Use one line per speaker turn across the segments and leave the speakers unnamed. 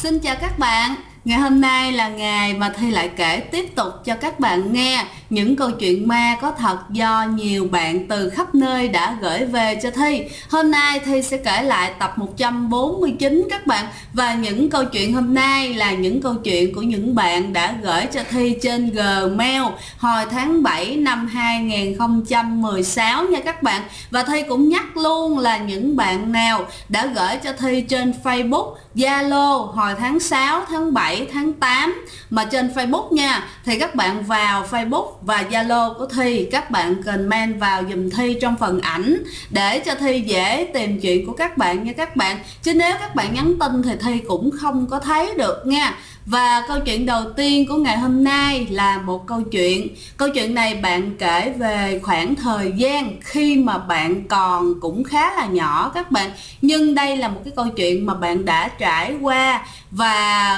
Xin chào các bạn. Ngày hôm nay là ngày mà Thi lại kể tiếp tục cho các bạn nghe những câu chuyện ma có thật do nhiều bạn từ khắp nơi đã gửi về cho Thi. Hôm nay Thi sẽ kể lại tập 149 các bạn. Và những câu chuyện hôm nay là những câu chuyện của những bạn đã gửi cho Thi trên Gmail hồi tháng 7 năm 2016 nha các bạn. Và Thi cũng nhắc luôn là những bạn nào đã gửi cho Thi trên Facebook, Zalo hồi tháng 6, tháng 7, tháng 8 mà trên Facebook nha, thì các bạn vào Facebook và Zalo của Thi, các bạn comment vào dùm Thi trong phần ảnh để cho Thi dễ tìm chuyện của các bạn nha các bạn. Chứ nếu các bạn nhắn tin thì Thi cũng không có thấy được nha. Và câu chuyện đầu tiên của ngày hôm nay là một câu chuyện. Câu chuyện này bạn kể về khoảng thời gian khi mà bạn còn cũng khá là nhỏ các bạn. Nhưng đây là một cái câu chuyện mà bạn đã trải qua và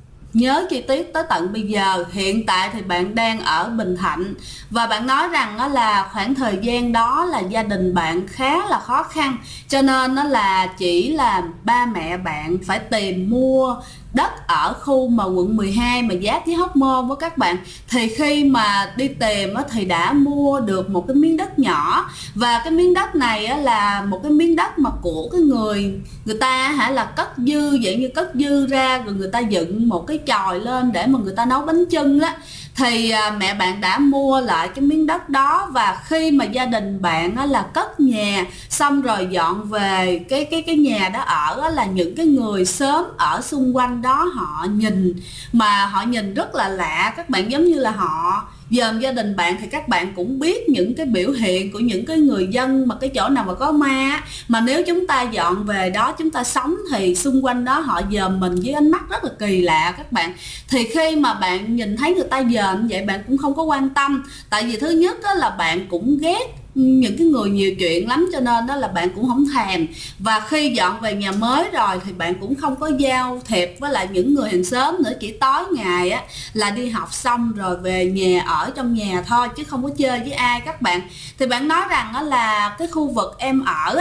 nhớ chi tiết tới tận bây giờ. Hiện tại thì bạn đang ở Bình Thạnh và bạn nói rằng đó là khoảng thời gian đó là gia đình bạn khá là khó khăn, cho nên nó là chỉ là ba mẹ bạn phải tìm mua đất ở khu mà quận 12 mà giáp với Hóc Môn với các bạn. Thì khi mà đi tìm thì đã mua được một cái miếng đất nhỏ, và cái miếng đất này là một cái miếng đất mà của cái người ta là cất dư, dạng như cất dư ra rồi người ta dựng một cái chòi lên để mà người ta nấu bánh chưng đó. Thì mẹ bạn đã mua lại cái miếng đất đó, và khi mà gia đình bạn là cất nhà xong rồi dọn về cái nhà đó ở, là những cái người xóm ở xung quanh đó họ nhìn, mà họ nhìn rất là lạ các bạn, giống như là họ dòm gia đình bạn. Thì các bạn cũng biết những cái biểu hiện của những cái người dân mà cái chỗ nào mà có ma, mà nếu chúng ta dọn về đó chúng ta sống thì xung quanh đó họ dòm mình với ánh mắt rất là kỳ lạ các bạn. Thì khi mà bạn nhìn thấy người ta dòm vậy, bạn cũng không có quan tâm, tại vì thứ nhất là bạn cũng ghét những cái người nhiều chuyện lắm, cho nên đó là bạn cũng không thèm. Và khi dọn về nhà mới rồi thì bạn cũng không có giao thiệp với lại những người hàng xóm nữa, chỉ tối ngày là đi học xong rồi về nhà ở trong nhà thôi, chứ không có chơi với ai các bạn. Thì bạn nói rằng là cái khu vực em ở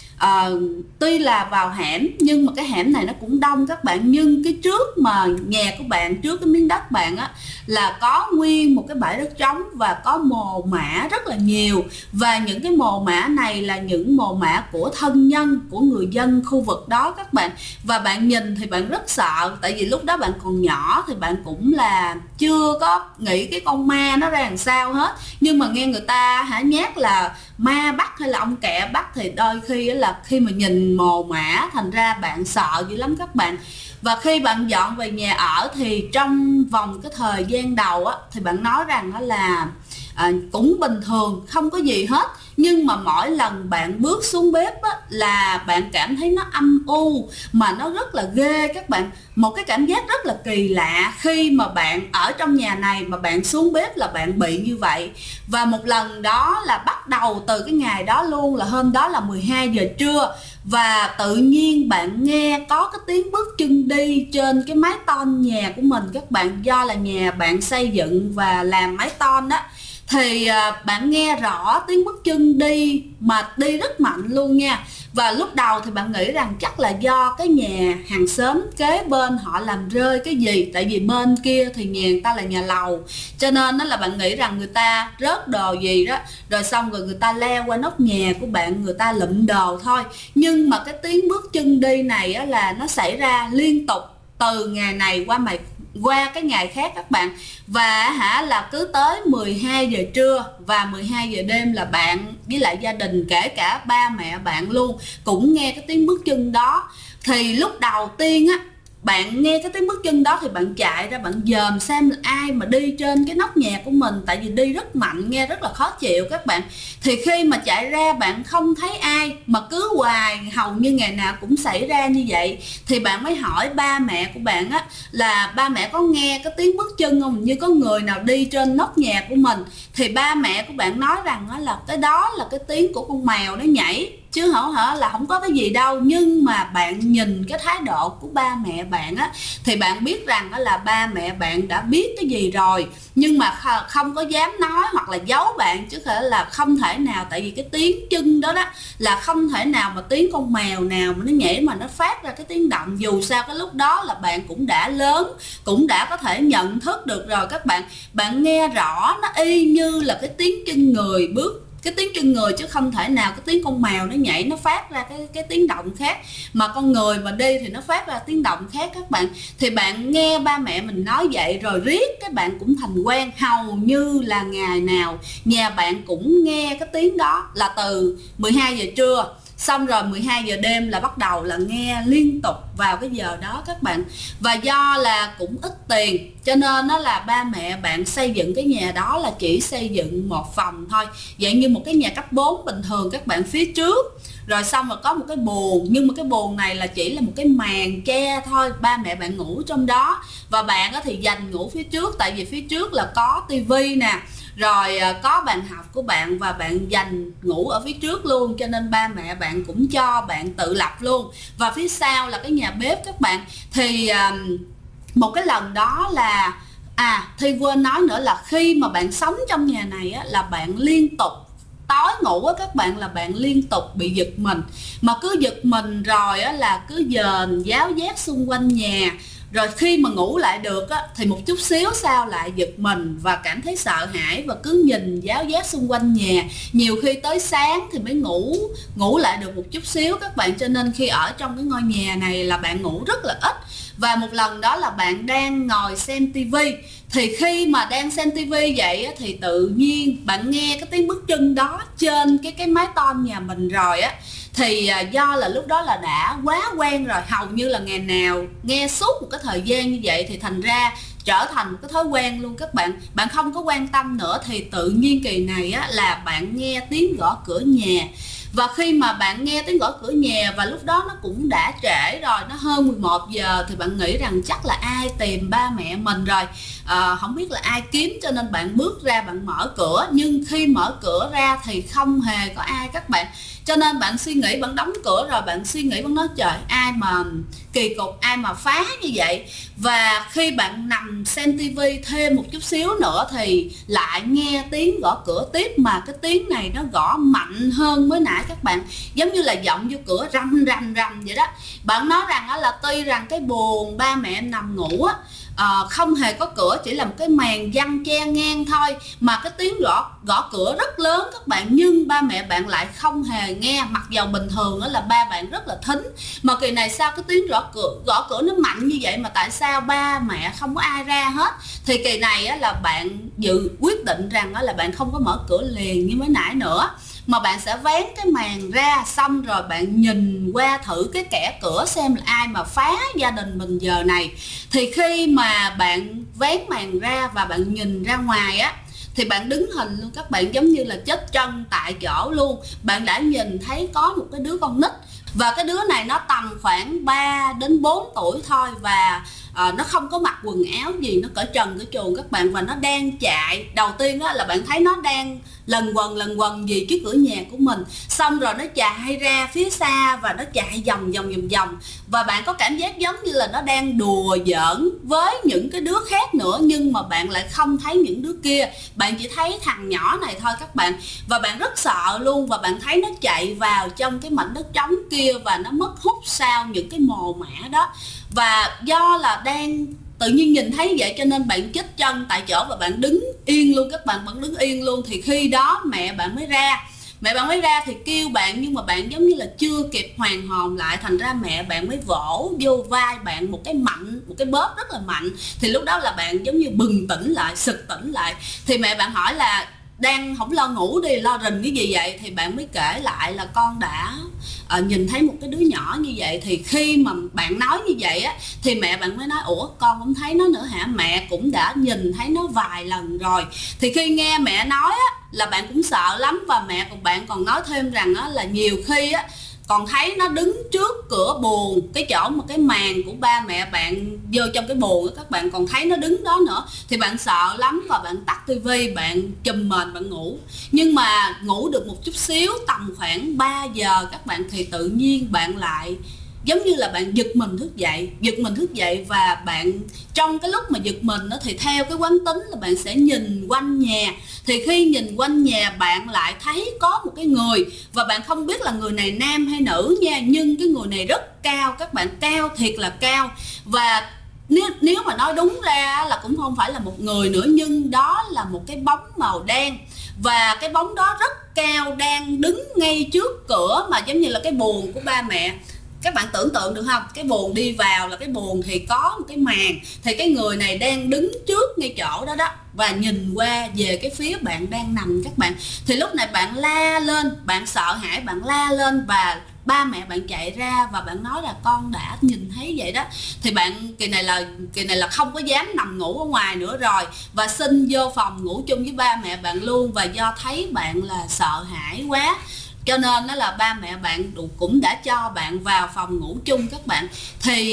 tuy là vào hẻm nhưng mà cái hẻm này nó cũng đông các bạn. Nhưng cái trước mà nhà của bạn, trước cái miếng đất bạn là có nguyên một cái bãi đất trống và có mồ mả rất là nhiều. Và những cái mồ mả này là những mồ mả của thân nhân của người dân khu vực đó các bạn. Và bạn nhìn thì bạn rất sợ, tại vì lúc đó bạn còn nhỏ thì bạn cũng là chưa có nghĩ cái con ma nó ra làm sao hết. Nhưng mà nghe người ta nhắc là ma bắt hay là ông kẹ bắt, thì đôi khi là khi mà nhìn mồ mả thành ra bạn sợ dữ lắm các bạn. Và khi bạn dọn về nhà ở thì trong vòng cái thời gian đầu thì bạn nói rằng là cũng bình thường, không có gì hết. Nhưng mà mỗi lần bạn bước xuống bếp là bạn cảm thấy nó âm u, mà nó rất là ghê các bạn. Một cái cảm giác rất là kỳ lạ khi mà bạn ở trong nhà này mà bạn xuống bếp là bạn bị như vậy. Và một lần đó là bắt đầu từ cái ngày đó luôn, là hôm đó là 12 giờ trưa, và tự nhiên bạn nghe có cái tiếng bước chân đi trên cái mái tôn nhà của mình các bạn. Do là nhà bạn xây dựng và làm mái tôn đó, thì bạn nghe rõ tiếng bước chân đi, mà đi rất mạnh luôn nha. Và lúc đầu thì bạn nghĩ rằng chắc là do cái nhà hàng xóm kế bên họ làm rơi cái gì, tại vì bên kia thì nhà người ta là nhà lầu, cho nên đó là bạn nghĩ rằng người ta rớt đồ gì đó, rồi xong rồi người ta leo qua nóc nhà của bạn, người ta lụm đồ thôi. Nhưng mà cái tiếng bước chân đi này là nó xảy ra liên tục từ ngày này qua cái ngày khác các bạn. Và là cứ tới 12 giờ trưa và 12 giờ đêm là bạn với lại gia đình, kể cả ba mẹ bạn luôn, cũng nghe cái tiếng bước chân đó. Thì lúc đầu tiên bạn nghe cái tiếng bước chân đó thì bạn chạy ra bạn dòm xem là ai mà đi trên cái nóc nhà của mình, tại vì đi rất mạnh, nghe rất là khó chịu các bạn. Thì khi mà chạy ra bạn không thấy ai, mà cứ hoài, hầu như ngày nào cũng xảy ra như vậy. Thì bạn mới hỏi ba mẹ của bạn là ba mẹ có nghe cái tiếng bước chân không, như có người nào đi trên nóc nhà của mình. Thì ba mẹ của bạn nói rằng là cái đó là cái tiếng của con mèo nó nhảy. chứ không hả là không có cái gì đâu. Nhưng mà bạn nhìn cái thái độ của ba mẹ bạn á thì bạn biết rằng là ba mẹ bạn đã biết cái gì rồi, nhưng mà không có dám nói hoặc là giấu bạn, chứ là không thể nào, tại vì cái tiếng chân đó là không thể nào mà tiếng con mèo nào mà nó nhảy mà nó phát ra cái tiếng động. Dù sao cái lúc đó là bạn cũng đã lớn, cũng đã có thể nhận thức được rồi các bạn. Bạn nghe rõ nó y như là cái tiếng chân người bước, cái tiếng chân người, chứ không thể nào cái tiếng con mèo nó nhảy nó phát ra cái tiếng động khác, mà con người mà đi thì nó phát ra tiếng động khác các bạn. Thì bạn nghe ba mẹ mình nói vậy rồi riết các bạn cũng thành quen, hầu như là ngày nào nhà bạn cũng nghe cái tiếng đó, là từ 12 giờ trưa xong rồi 12 giờ đêm là bắt đầu là nghe liên tục vào cái giờ đó các bạn. Và do là cũng ít tiền cho nên nó là ba mẹ bạn xây dựng cái nhà đó là chỉ xây dựng một phòng thôi, vậy như một cái nhà cấp 4 bình thường các bạn, phía trước rồi xong rồi có một cái buồng, nhưng mà cái buồng này là chỉ là một cái màn che thôi, ba mẹ bạn ngủ trong đó. Và bạn thì dành ngủ phía trước, tại vì phía trước là có tivi nè, rồi có bàn học của bạn, và bạn dành ngủ ở phía trước luôn, cho nên ba mẹ bạn cũng cho bạn tự lập luôn. Và phía sau là cái nhà bếp các bạn. Thì một cái lần đó là Thi quên nói nữa là khi mà bạn sống trong nhà này á, là bạn liên tục tối ngủ á các bạn, là bạn liên tục bị giật mình, mà cứ giật mình rồi á là cứ dền giáo giác xung quanh nhà. Rồi khi mà ngủ lại được á, thì một chút xíu sau lại giật mình và cảm thấy sợ hãi, và cứ nhìn giáo giác xung quanh nhà. Nhiều khi tới sáng thì mới ngủ lại được một chút xíu các bạn. Cho nên khi ở trong cái ngôi nhà này là bạn ngủ rất là ít. Và một lần đó là bạn đang ngồi xem tivi, thì khi mà đang xem tivi vậy á, thì tự nhiên bạn nghe cái tiếng bước chân đó trên cái mái tôn nhà mình rồi á. Thì do là lúc đó là đã quá quen rồi, hầu như là ngày nào nghe suốt một cái thời gian như vậy, thì thành ra trở thành một cái thói quen luôn các bạn. Bạn không có quan tâm nữa, thì tự nhiên kỳ này á, là bạn nghe tiếng gõ cửa nhà. Và khi mà bạn nghe tiếng gõ cửa nhà và lúc đó nó cũng đã trễ rồi, nó hơn 11 giờ, thì bạn nghĩ rằng chắc là ai tìm ba mẹ mình rồi, không biết là ai kiếm, cho nên bạn bước ra bạn mở cửa. Nhưng khi mở cửa ra thì không hề có ai các bạn. Cho nên bạn suy nghĩ, bạn đóng cửa rồi bạn suy nghĩ, bạn nói trời, ai mà kỳ cục, ai mà phá như vậy. Và khi bạn nằm xem tivi thêm một chút xíu nữa thì lại nghe tiếng gõ cửa tiếp, mà cái tiếng này nó gõ mạnh hơn mới nãy các bạn, giống như là giọng vô cửa rầm rầm rầm vậy đó. Bạn nói rằng là tuy rằng cái buồng ba mẹ em nằm ngủ á, không hề có cửa, chỉ là một cái màn giăng che ngang thôi, mà cái tiếng gõ cửa rất lớn các bạn, nhưng ba mẹ bạn lại không hề nghe. Mặc dầu bình thường là ba bạn rất là thính, mà kỳ này sao cái tiếng gõ cửa nó mạnh như vậy mà tại sao ba mẹ không có ai ra hết. Thì kỳ này là bạn quyết định rằng là bạn không có mở cửa liền như mới nãy nữa, mà bạn sẽ vén cái màn ra, xong rồi bạn nhìn qua thử cái kẽ cửa xem là ai mà phá gia đình mình giờ này. Thì khi mà bạn vén màn ra và bạn nhìn ra ngoài á, thì bạn đứng hình luôn các bạn, giống như là chết chân tại chỗ luôn. Bạn đã nhìn thấy có một cái đứa con nít, và cái đứa này nó tầm khoảng 3 đến 4 tuổi thôi, và nó không có mặc quần áo gì, nó cởi trần cởi truồng các bạn, và nó đang chạy. Đầu tiên là bạn thấy nó đang lần quần gì trước cửa nhà của mình, xong rồi nó chạy ra phía xa và nó chạy vòng vòng, và bạn có cảm giác giống như là nó đang đùa giỡn với những cái đứa khác nữa, nhưng mà bạn lại không thấy những đứa kia, bạn chỉ thấy thằng nhỏ này thôi các bạn. Và bạn rất sợ luôn, và bạn thấy nó chạy vào trong cái mảnh đất trống kia và nó mất hút sau những cái mồ mả đó. Và do là đang tự nhiên nhìn thấy vậy cho nên bạn chết chân tại chỗ và bạn đứng yên luôn các bạn, đứng yên luôn. Thì khi đó mẹ bạn mới ra thì kêu bạn, nhưng mà bạn giống như là chưa kịp hoàn hồn lại, thành ra mẹ bạn mới vỗ vô vai bạn một cái bóp rất là mạnh. Thì lúc đó là bạn giống như bừng tỉnh lại, sực tỉnh lại. Thì mẹ bạn hỏi là đang không lo ngủ đi, lo rình cái gì vậy? Thì bạn mới kể lại là con đã nhìn thấy một cái đứa nhỏ như vậy. Thì khi mà bạn nói như vậy á, thì mẹ bạn mới nói ủa con không thấy nó nữa hả? Mẹ cũng đã nhìn thấy nó vài lần rồi. Thì khi nghe mẹ nói á, là bạn cũng sợ lắm, và mẹ của bạn còn nói thêm rằng á, là nhiều khi á, còn thấy nó đứng trước cửa buồng, cái chỗ mà cái màn của ba mẹ bạn vô trong cái buồng đó, các bạn còn thấy nó đứng đó nữa, thì bạn sợ lắm và bạn tắt tivi, bạn chùm mền bạn ngủ. Nhưng mà ngủ được một chút xíu, tầm khoảng 3 giờ các bạn, thì tự nhiên bạn lại giống như là bạn giật mình thức dậy, và bạn trong cái lúc mà giật mình đó, thì theo cái quán tính là bạn sẽ nhìn quanh nhà. Thì khi nhìn quanh nhà bạn lại thấy có một cái người, và bạn không biết là người này nam hay nữ nha, nhưng cái người này rất cao, các bạn, cao thiệt là cao. Và nếu mà nói đúng ra là cũng không phải là một người nữa, nhưng đó là một cái bóng màu đen, và cái bóng đó rất cao, đang đứng ngay trước cửa mà giống như là cái buồng của ba mẹ. Các bạn tưởng tượng được không? Cái buồng đi vào là cái buồng thì có một cái màn, thì cái người này đang đứng trước ngay chỗ đó đó, và nhìn qua về cái phía bạn đang nằm các bạn. Thì lúc này bạn la lên, bạn sợ hãi, bạn la lên, và ba mẹ bạn chạy ra và bạn nói là con đã nhìn thấy vậy đó. Thì bạn kỳ này là không có dám nằm ngủ ở ngoài nữa rồi, và xin vô phòng ngủ chung với ba mẹ bạn luôn. Và do thấy bạn là sợ hãi quá, cho nên đó là ba mẹ bạn cũng đã cho bạn vào phòng ngủ chung các bạn. Thì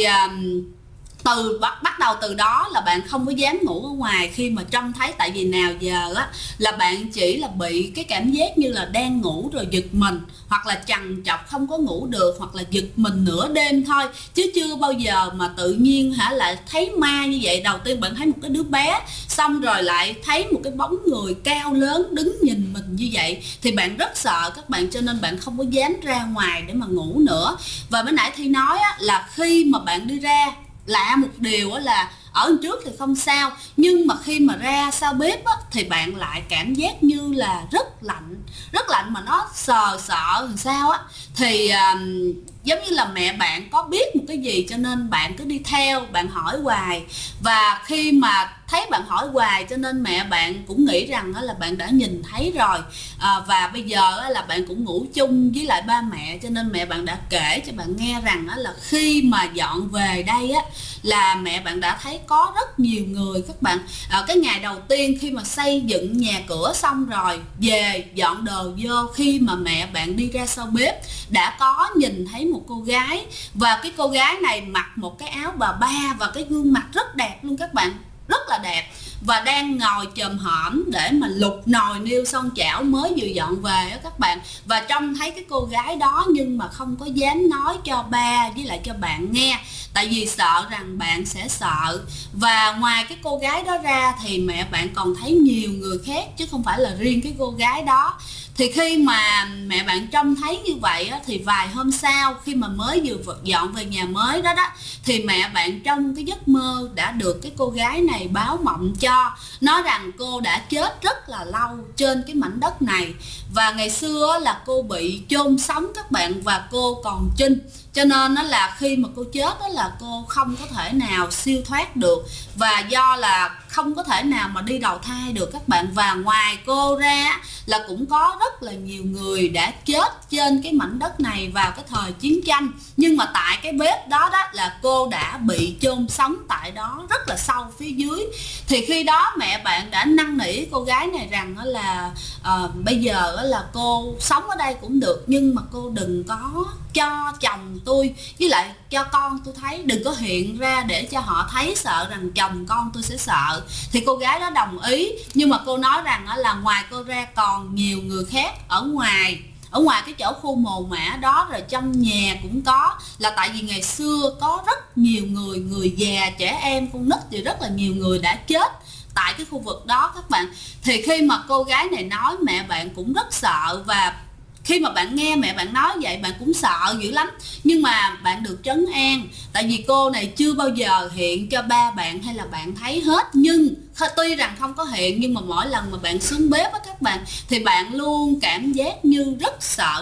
bắt đầu từ đó là bạn không có dám ngủ ở ngoài khi mà trông thấy. Tại vì nào giờ á là bạn chỉ là bị cái cảm giác như là đang ngủ rồi giật mình, hoặc là trằn trọc không có ngủ được, hoặc là giật mình nửa đêm thôi, chứ chưa bao giờ mà tự nhiên lại thấy ma như vậy. Đầu tiên bạn thấy một cái đứa bé, xong rồi lại thấy một cái bóng người cao lớn đứng nhìn mình như vậy, thì bạn rất sợ các bạn, cho nên bạn không có dám ra ngoài để mà ngủ nữa. Và mới nãy Thi nói á, là khi mà bạn đi ra, lạ một điều á là ở trước thì không sao, nhưng mà khi mà ra sau bếp á, thì bạn lại cảm giác như là rất lạnh mà nó sợ làm sao á. Thì giống như là mẹ bạn có biết một cái gì, cho nên bạn cứ đi theo, bạn hỏi hoài. Và khi mà thấy bạn hỏi hoài, cho nên mẹ bạn cũng nghĩ rằng là bạn đã nhìn thấy rồi. Và bây giờ là bạn cũng ngủ chung với lại ba mẹ, cho nên mẹ bạn đã kể cho bạn nghe rằng là khi mà dọn về đây á, là mẹ bạn đã thấy có rất nhiều người các bạn. Cái ngày đầu tiên khi mà xây dựng nhà cửa xong rồi, về dọn đồ vô, khi mà mẹ bạn đi ra sau bếp đã có nhìn thấy một cô gái. Và cái cô gái này mặc một cái áo bà ba, và cái gương mặt rất đẹp luôn các bạn, rất là đẹp, và đang ngồi chồm hổm để mà lục nồi niêu son chảo mới vừa dọn về á các bạn. Và trông thấy cái cô gái đó, nhưng mà không có dám nói cho ba với lại cho bạn nghe, tại vì sợ rằng bạn sẽ sợ. Và ngoài cái cô gái đó ra thì mẹ bạn còn thấy nhiều người khác, chứ không phải là riêng cái cô gái đó. Thì khi mà mẹ bạn trông thấy như vậy á, thì vài hôm sau khi mà mới vừa dọn về nhà mới đó thì mẹ bạn trong cái giấc mơ đã được cái cô gái này báo mộng cho, nói rằng cô đã chết rất là lâu trên cái mảnh đất này. Và ngày xưa là cô bị chôn sống các bạn, và cô còn trinh, cho nên nó là khi mà cô chết đó là cô không có thể nào siêu thoát được, và do là không có thể nào mà đi đầu thai được các bạn. Và ngoài cô ra là cũng có rất là nhiều người đã chết trên cái mảnh đất này vào cái thời chiến tranh, nhưng mà tại cái bếp đó là cô đã bị chôn sống tại đó rất là sâu phía dưới. Thì khi đó mẹ bạn đã năn nỉ cô gái này rằng là bây giờ là cô sống ở đây cũng được, nhưng mà cô đừng có cho chồng tôi với lại cho con tôi thấy, đừng có hiện ra để cho họ thấy, sợ rằng chồng con tôi sẽ sợ. Thì cô gái đó đồng ý, nhưng mà cô nói rằng là ngoài cô ra còn nhiều người khác ở ngoài cái chỗ khu mồ mả đó, rồi trong nhà cũng có, là tại vì ngày xưa có rất nhiều người già, trẻ em, con nít, thì rất là nhiều người đã chết tại cái khu vực đó các bạn. Thì khi mà cô gái này nói, mẹ bạn cũng rất sợ, và khi mà bạn nghe mẹ bạn nói vậy, bạn cũng sợ dữ lắm. Nhưng mà bạn được trấn an, tại vì cô này chưa bao giờ hiện cho ba bạn hay là bạn thấy hết. Nhưng tuy rằng không có hiện, nhưng mà mỗi lần mà bạn xuống bếp á các bạn, thì bạn luôn cảm giác như rất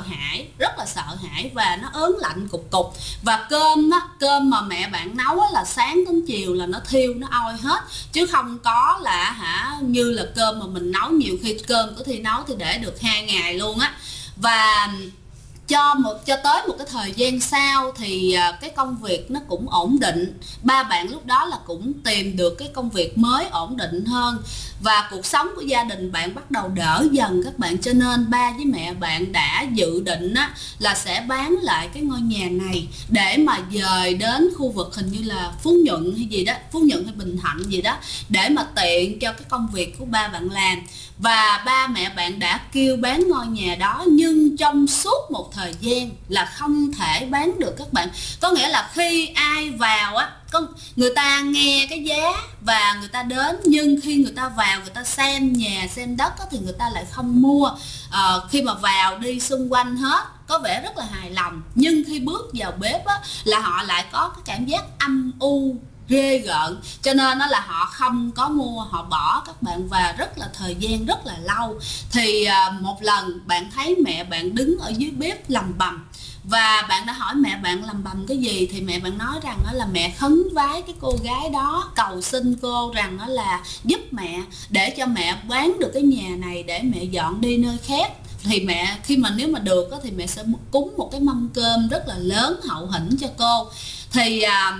là sợ hãi, và nó ớn lạnh cục cục. Và cơm mà mẹ bạn nấu là sáng đến chiều là nó thiêu, nó oi hết, chứ không có là như là cơm mà mình nấu. Nhiều khi cơm của Thi nấu thì để được 2 ngày luôn á. Và cho tới một cái thời gian sau thì cái công việc nó cũng ổn định. Ba bạn lúc đó là cũng tìm được cái công việc mới ổn định hơn, và cuộc sống của gia đình bạn bắt đầu đỡ dần các bạn. Cho nên ba với mẹ bạn đã dự định á, là sẽ bán lại cái ngôi nhà này để mà dời đến khu vực hình như là Phú Nhuận hay gì đó, Phú Nhuận hay Bình Thạnh gì đó, để mà tiện cho cái công việc của ba bạn làm. Và ba mẹ bạn đã kêu bán ngôi nhà đó, nhưng trong suốt một thời gian là không thể bán được các bạn. Có nghĩa là khi ai vào á, người ta nghe cái giá và người ta đến, nhưng khi người ta vào người ta xem nhà xem đất á, thì người ta lại không mua. Khi mà vào đi xung quanh hết có vẻ rất là hài lòng, nhưng khi bước vào bếp á, là họ lại có cái cảm giác âm u ghê gợn, cho nên nó là họ không có mua, họ bỏ các bạn. Và rất là thời gian rất là lâu thì một lần bạn thấy mẹ bạn đứng ở dưới bếp lầm bầm, và bạn đã hỏi mẹ bạn lầm bầm cái gì, thì mẹ bạn nói rằng đó là mẹ khấn vái cái cô gái đó, cầu xin cô rằng đó là giúp mẹ để cho mẹ bán được cái nhà này để mẹ dọn đi nơi khác. Thì mẹ khi mà nếu mà được thì mẹ sẽ cúng một cái mâm cơm rất là lớn hậu hĩnh cho cô. Thì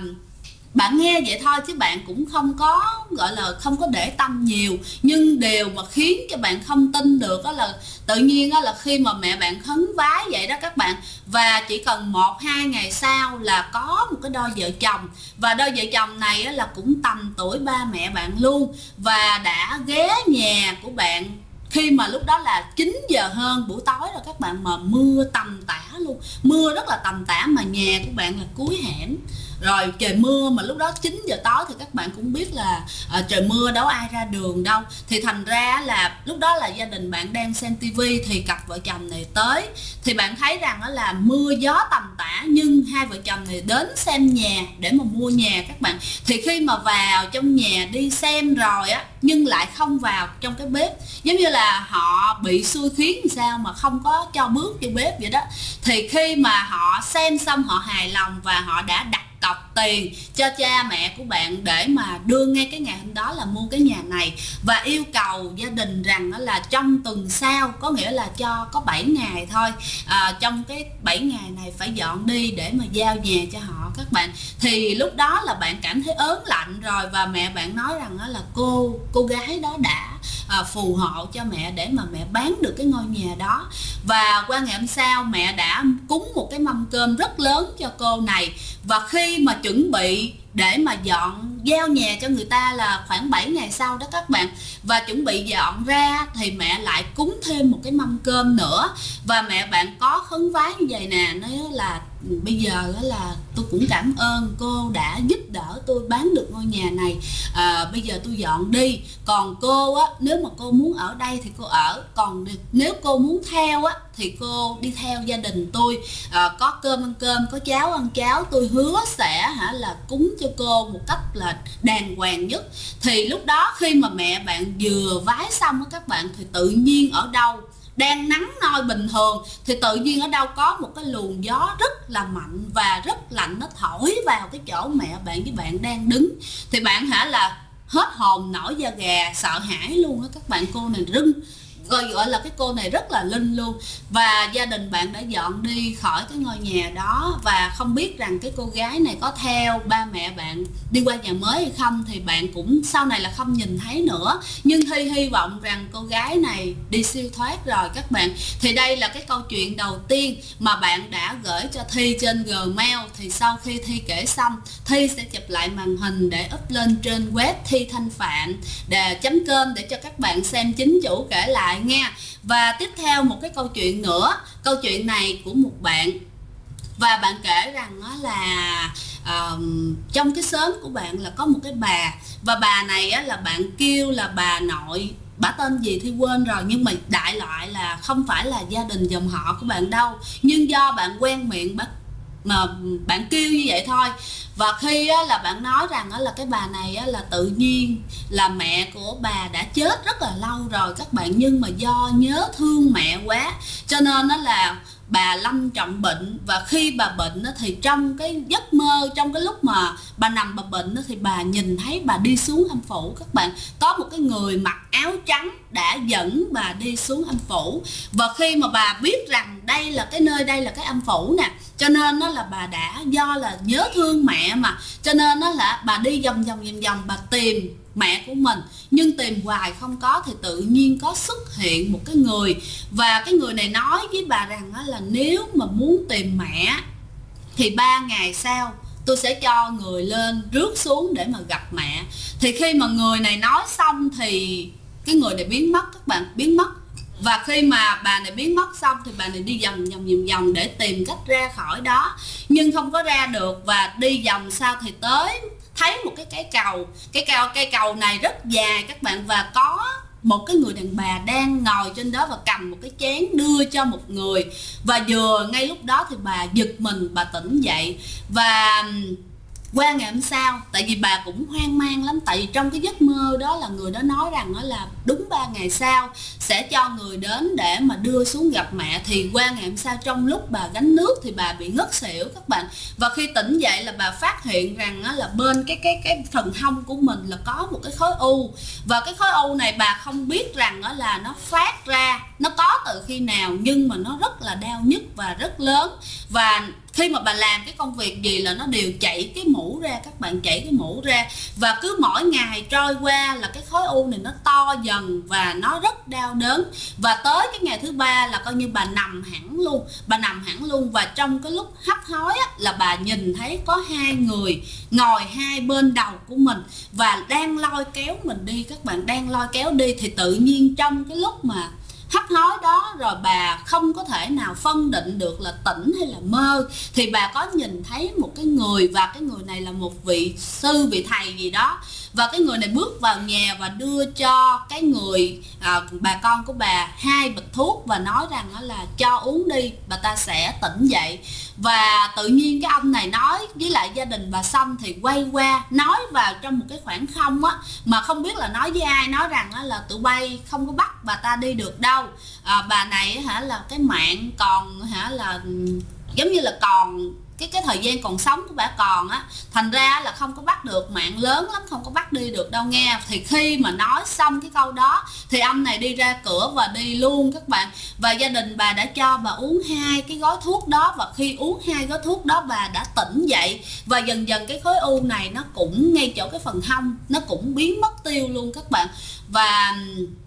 bạn nghe vậy thôi chứ bạn cũng không có gọi là không có để tâm nhiều. Nhưng điều mà khiến cho bạn không tin được đó là tự nhiên đó là khi mà mẹ bạn khấn vái vậy đó các bạn, và chỉ cần 1-2 ngày sau là có một cái đôi vợ chồng, và đôi vợ chồng này là cũng tầm tuổi ba mẹ bạn luôn, và đã ghé nhà của bạn khi mà lúc đó là 9 giờ hơn buổi tối rồi các bạn, mà mưa tầm tã luôn, mưa rất là tầm tã, mà nhà của bạn là cuối hẻm rồi, trời mưa mà lúc đó 9 giờ tối thì các bạn cũng biết là trời mưa đâu ai ra đường đâu. Thì thành ra là lúc đó là gia đình bạn đang xem tivi thì cặp vợ chồng này tới, thì bạn thấy rằng đó là mưa gió tầm tã, nhưng hai vợ chồng này đến xem nhà để mà mua nhà các bạn. Thì khi mà vào trong nhà đi xem rồi á, nhưng lại không vào trong cái bếp, giống như là họ bị xui khiến làm sao mà không có cho bước vô bếp vậy đó. Thì khi mà họ xem xong họ hài lòng và họ đã đặt cọc tiền cho cha mẹ của bạn để mà đưa ngay cái ngày hôm đó là mua cái nhà này, và yêu cầu gia đình rằng đó là trong tuần sau, có nghĩa là cho có 7 ngày thôi, trong cái 7 ngày này phải dọn đi để mà giao nhà cho họ các bạn. Thì lúc đó là bạn cảm thấy ớn lạnh rồi, và mẹ bạn nói rằng đó là cô gái đó đã phù hộ cho mẹ để mà mẹ bán được cái ngôi nhà đó. Và qua ngày hôm sau mẹ đã cúng một cái mâm cơm rất lớn cho cô này, và khi mà chuẩn bị để mà dọn giao nhà cho người ta là khoảng 7 ngày sau đó các bạn, và chuẩn bị dọn ra thì mẹ lại cúng thêm một cái mâm cơm nữa. Và mẹ bạn có khấn vái như vậy nè, nói là bây giờ là tôi cũng cảm ơn cô đã giúp đỡ tôi bán được ngôi nhà này, bây giờ tôi dọn đi, còn cô á, nếu mà cô muốn ở đây thì cô ở, còn nếu cô muốn theo á thì cô đi theo gia đình tôi, có cơm ăn cơm, có cháo ăn cháo, tôi hứa sẽ là cúng cho cô một cách là đàng hoàng nhất. Thì lúc đó khi mà mẹ bạn vừa vái xong á các bạn, thì tự nhiên ở đâu đang nắng nôi bình thường thì tự nhiên ở đâu có một cái luồng gió rất là mạnh và rất lạnh, nó thổi vào cái chỗ mẹ bạn với bạn đang đứng. Thì bạn là hết hồn nổi da gà, sợ hãi luôn á các bạn. Cô này rưng, gọi là cái cô này rất là linh luôn. Và gia đình bạn đã dọn đi khỏi cái ngôi nhà đó, và không biết rằng cái cô gái này có theo ba mẹ bạn đi qua nhà mới hay không thì bạn cũng sau này là không nhìn thấy nữa. Nhưng Thi hy vọng rằng cô gái này đi siêu thoát rồi các bạn. Thì đây là cái câu chuyện đầu tiên mà bạn đã gửi cho Thi trên Gmail. Thì sau khi Thi kể xong, Thi sẽ chụp lại màn hình để up lên trên web thithanhphạn.com để cho các bạn xem chính chủ kể lại nha. Và tiếp theo một cái câu chuyện nữa, câu chuyện này của một bạn, và bạn kể rằng đó là trong cái xóm của bạn là có một cái bà, và bà này á, là bạn kêu là bà nội, bà tên gì thì quên rồi, nhưng mà đại loại là không phải là gia đình dòng họ của bạn đâu, nhưng do bạn quen miệng mà bạn kêu như vậy thôi. Và khi là bạn nói rằng là cái bà này là tự nhiên là mẹ của bà đã chết rất là lâu rồi các bạn, nhưng mà do nhớ thương mẹ quá cho nên là bà lâm trọng bệnh. Và khi bà bệnh thì trong cái giấc mơ, trong cái lúc mà bà nằm bà bệnh thì bà nhìn thấy bà đi xuống âm phủ các bạn. Có một cái người mặc áo trắng đã dẫn bà đi xuống âm phủ. Và khi mà bà biết rằng đây là cái nơi, đây là cái âm phủ nè, cho nên nó là bà đã, do là nhớ thương mẹ mà, cho nên nó là bà đi vòng vòng bà tìm mẹ của mình. Nhưng tìm hoài không có thì tự nhiên có xuất hiện một cái người. Và cái người này nói với bà rằng là nếu mà muốn tìm mẹ thì 3 ngày sau tôi sẽ cho người lên rước xuống để mà gặp mẹ. Thì khi mà người này nói xong thì cái người này biến mất các bạn, biến mất. Và khi mà bà này biến mất xong thì bà này đi vòng để tìm cách ra khỏi đó, nhưng không có ra được. Và đi vòng sau thì tới thấy một cái cây cầu này rất dài các bạn, và có một cái người đàn bà đang ngồi trên đó và cầm một cái chén đưa cho một người. Và vừa ngay lúc đó thì bà giật mình, bà tỉnh dậy. Và qua ngày hôm sau, tại vì bà cũng hoang mang lắm, tại vì trong cái giấc mơ đó là người đó nói rằng đó là đúng 3 ngày sau sẽ cho người đến để mà đưa xuống gặp mẹ. Thì qua ngày hôm sau trong lúc bà gánh nước thì bà bị ngất xỉu các bạn. Và khi tỉnh dậy là bà phát hiện rằng là bên cái phần hông của mình là có một cái khối u. Và cái khối u này bà không biết rằng đó là nó phát ra, nó có từ khi nào, nhưng mà nó rất là đau nhức và rất lớn. Và khi mà bà làm cái công việc gì là nó đều chảy cái mũ ra các bạn, chảy cái mũ ra. Và cứ mỗi ngày trôi qua là cái khối u này nó to dần và nó rất đau đớn. Và tới cái ngày thứ 3 là coi như bà nằm hẳn luôn, bà nằm hẳn luôn. Và trong cái lúc hấp hối là bà nhìn thấy có 2 người ngồi hai bên đầu của mình và đang lôi kéo mình đi các bạn, đang lôi kéo đi. Thì tự nhiên trong cái lúc mà hấp hối đó rồi bà không có thể nào phân định được là tỉnh hay là mơ, thì bà có nhìn thấy một cái người, và cái người này là một vị sư, vị thầy gì đó. Và cái người này bước vào nhà và đưa cho cái người bà con của bà 2 bịch thuốc và nói rằng đó là cho uống đi, bà ta sẽ tỉnh dậy. Và tự nhiên cái ông này nói với lại gia đình bà xong thì quay qua nói vào trong một cái khoảng không á, mà không biết là nói với ai, nói rằng là tụi bay không có bắt bà ta đi được đâu. Bà này là cái mạng còn là giống như là còn cái thời gian còn sống của bà còn á, thành ra là không có bắt được, mạng lớn lắm, không có bắt đi được đâu nghe. Thì khi mà nói xong cái câu đó thì ông này đi ra cửa và đi luôn các bạn. Và gia đình bà đã cho bà uống 2 cái gói thuốc đó, và khi uống 2 gói thuốc đó bà đã tỉnh dậy. Và dần dần cái khối u này nó cũng ngay chỗ cái phần hông nó cũng biến mất tiêu luôn các bạn. Và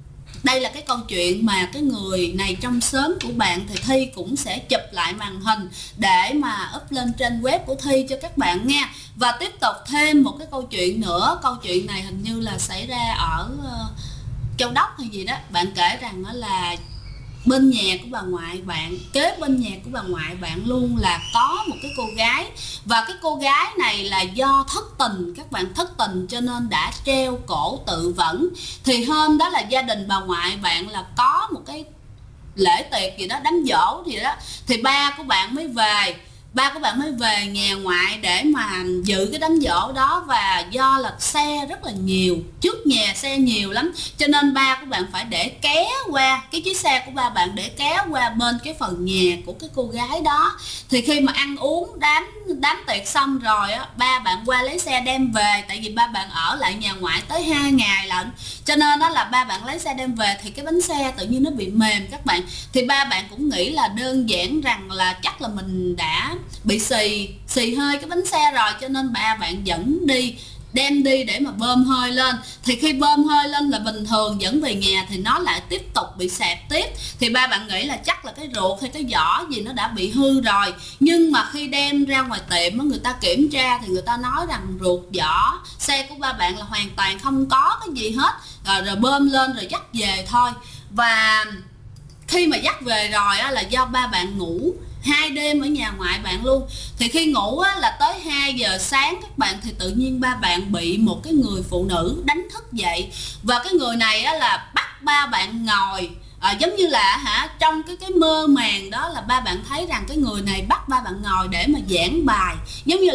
đây là cái câu chuyện mà cái người này trong xóm của bạn thì Thi cũng sẽ chụp lại màn hình để mà up lên trên web của Thi cho các bạn nghe. Và tiếp tục thêm một cái câu chuyện nữa. Câu chuyện này hình như là xảy ra ở Châu Đốc hay gì đó. Bạn kể rằng đó là bên nhà của bà ngoại bạn, kế bên nhà của bà ngoại bạn luôn là có một cái cô gái. Và cái cô gái này là do thất tình, các bạn, thất tình cho nên đã treo cổ tự vẫn. Thì hôm đó là gia đình bà ngoại bạn là có một cái lễ tiệc gì đó, đám giỗ gì đó, thì ba của bạn mới về nhà ngoại để mà dự cái đám giỗ đó. Và do là xe rất là nhiều, trước nhà xe nhiều lắm, cho nên ba của bạn phải để ké qua, cái chiếc xe của ba bạn để kéo qua bên cái phần nhà của cái cô gái đó. Thì khi mà ăn uống đám tiệc xong rồi á, ba bạn qua lấy xe đem về, tại vì ba bạn ở lại nhà ngoại tới 2 ngày lận, cho nên đó là ba bạn lấy xe đem về. Thì cái bánh xe tự nhiên nó bị mềm các bạn. Thì ba bạn cũng nghĩ là đơn giản rằng là chắc là mình đã bị xì hơi cái bánh xe rồi, cho nên ba bạn dẫn đi, đem đi để mà bơm hơi lên. Thì khi bơm hơi lên là bình thường, dẫn về nhà thì nó lại tiếp tục bị sạc tiếp. Thì ba bạn nghĩ là chắc là cái ruột hay cái vỏ gì nó đã bị hư rồi. Nhưng mà khi đem ra ngoài tiệm người ta kiểm tra thì người ta nói rằng ruột vỏ xe của ba bạn là hoàn toàn không có cái gì hết. Rồi bơm lên rồi dắt về thôi. Và khi mà dắt về rồi á, là do ba bạn ngủ 2 đêm ở nhà ngoại bạn luôn. Thì khi ngủ á, là tới 2 giờ sáng các bạn, thì tự nhiên ba bạn bị một cái người phụ nữ đánh thức dậy. Và cái người này á, là bắt ba bạn ngồi, giống như là trong cái mơ màng đó là ba bạn thấy rằng cái người này bắt ba bạn ngồi để mà giảng bài, giống như là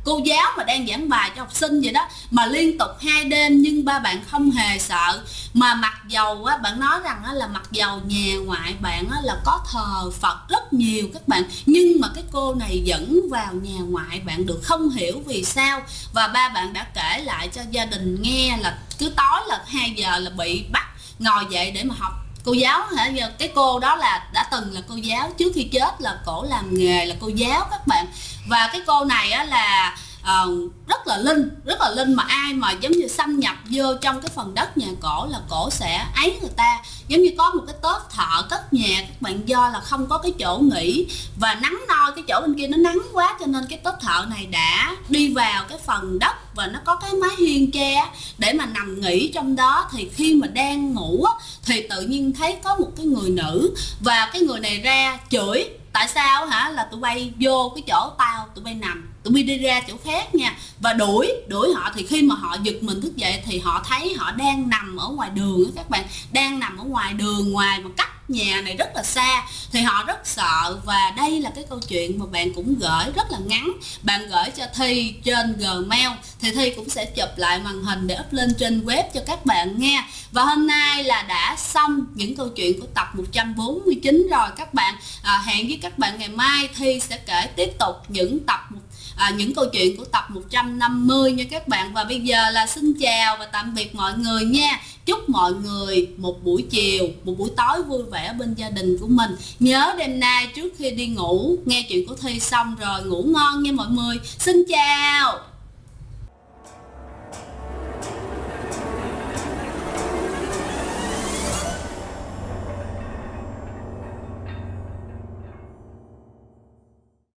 cô giáo mà đang giảng bài cho học sinh vậy đó, mà liên tục 2 đêm nhưng ba bạn không hề sợ. Mà mặc dầu á, bạn nói rằng á, là mặc dầu nhà ngoại bạn á, là có thờ Phật rất nhiều các bạn, nhưng mà cái cô này dẫn vào nhà ngoại bạn được, không hiểu vì sao. Và ba bạn đã kể lại cho gia đình nghe là cứ tối là 2 giờ là bị bắt ngồi dậy để mà học. Cô giáo hả, cái cô đó là đã từng là cô giáo, trước khi chết là cổ làm nghề là cô giáo các bạn. Và cái cô này á là rất là linh, mà ai mà giống như xâm nhập vô trong cái phần đất nhà cổ là cổ sẽ ấy người ta. Giống như có một cái tốp thợ cất nhà các bạn, do là không có cái chỗ nghỉ và nắng nôi, cái chỗ bên kia nó nắng quá, cho nên cái tốp thợ này đã đi vào cái phần đất và nó có cái mái hiên tre để mà nằm nghỉ trong đó. Thì khi mà đang ngủ á, thì tự nhiên thấy có một cái người nữ, và cái người này ra chửi tại sao hả, là tụi bay vô cái chỗ tao, tụi bay nằm, tụi bay đi ra chỗ khác nha, và đuổi họ. Thì khi mà họ giật mình thức dậy thì họ thấy họ đang nằm ở ngoài đường các bạn, đang nằm ở ngoài đường, ngoài mà cách nhà này rất là xa, thì họ rất sợ. Và đây là cái câu chuyện mà bạn cũng gửi rất là ngắn, bạn gửi cho Thi trên Gmail, thì Thi cũng sẽ chụp lại màn hình để up lên trên web cho các bạn nghe. Và hôm nay là đã xong những câu chuyện của tập 149 rồi các bạn. Hẹn với các bạn ngày mai Thi sẽ kể tiếp tục những câu chuyện của tập 150 nha các bạn. Và bây giờ là xin chào và tạm biệt mọi người nha. Chúc mọi người một buổi chiều, một buổi tối vui vẻ bên gia đình của mình. Nhớ đêm nay trước khi đi ngủ nghe chuyện của Thi xong rồi ngủ ngon nha mọi người. Xin chào.